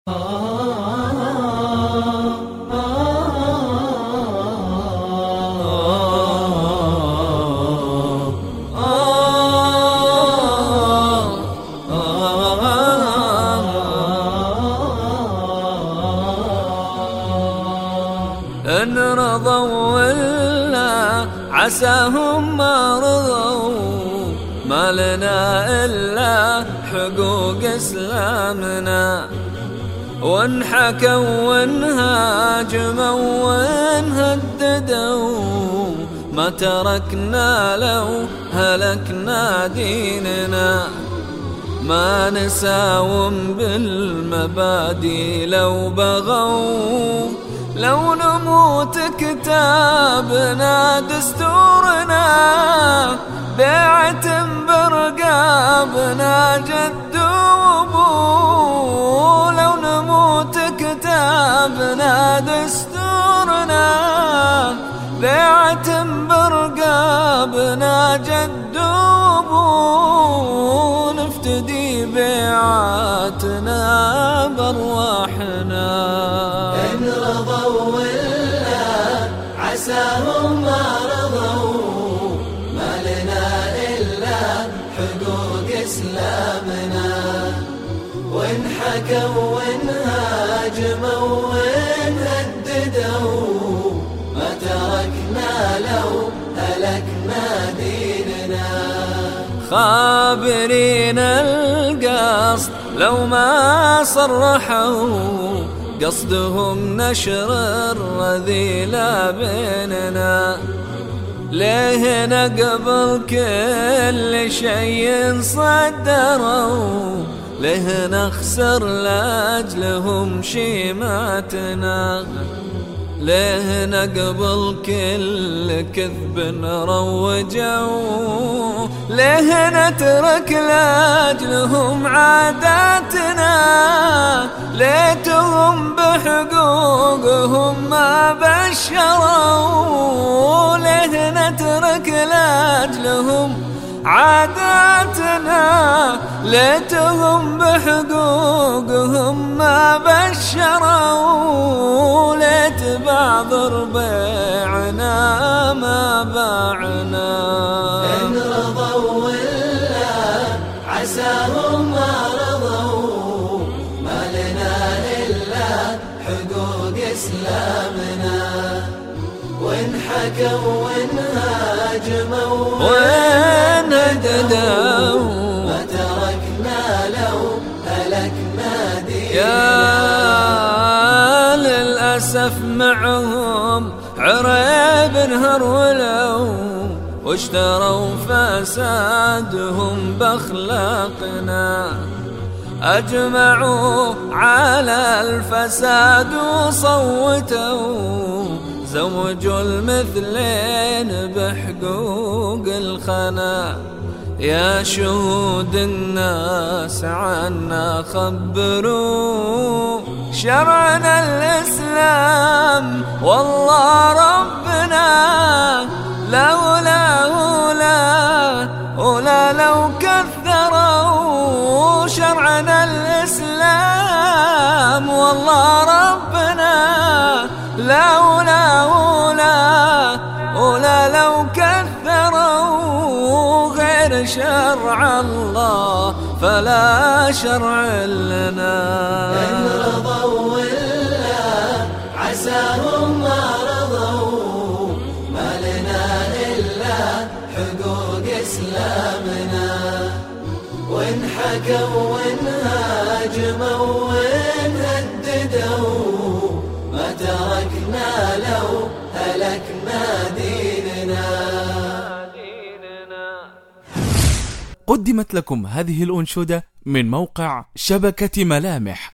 إن رضوا ولا عساهم ما رضوا، ما لنا إلا حقوق إسلامنا. وإن حكوا وإن هاجموا وإن هددوا، ما تركنا لو هلكنا ديننا. ما نساوم بالمبادئ لو بغوا، لو نموت كتابنا دستورنا. بيعة برقابنا جد وابو، لو نموت كتابنا دستورنا. بيعة برقابنا جد وابو، نفتدي بيعاتنا بارواحنا. إن رضوا ولا عساهم ما رضوا، ما لنا إلا حقوق إسلامنا. وإن حكوا وإن هاجموا وإن هددوا، ما تركنا لو هلكنا ديننا. خابرين القصد لو ما صرحوا، قصدهم نشر الرذيلة بيننا. ليه نقبل كل شيء صدروا، ليه نخسر لأجلهم شيماتنا. ليه نقبل كل كذب روجوا، ليه نترك لأجلهم عاداتنا. ليتهم بحقوقهم ما بشروا، ليه نترك لأجلهم عاداتنا. ليتهم بحقوقهم ما بشروا، ليت بعض ربيعنا ما باعنا. إن رضوا ولا عساهم ما رضوا، ما لنا إلا حقوق إسلامنا. وإن حكوا وإن هاجموا وإن هددوا، ما تركنا لو هلكنا ديننا. يا للأسف معهم عريب هرولوا، واشتروا فسادهم بأخلاقنا. أجمعوا على الفساد وصوتوا، زوجوا المثلين بحقوق الخنا. يا شهود الناس عنا خبروا، شرعنا الإسلام والله ربنا. لولا لو كثروا، شرعنا الإسلام والله ربنا. لولا لو كثروا غير شرع الله فلا شرع لنا. إن رضوا ولا عساهم ما رضوا، ما لنا إلا حقوق إسلامنا. وإن حكوا وإن هاجموا وإن هددوا، ما تركنا لو هلكنا ديننا. قدمت لكم هذه الأنشودة من موقع شبكة ملامح.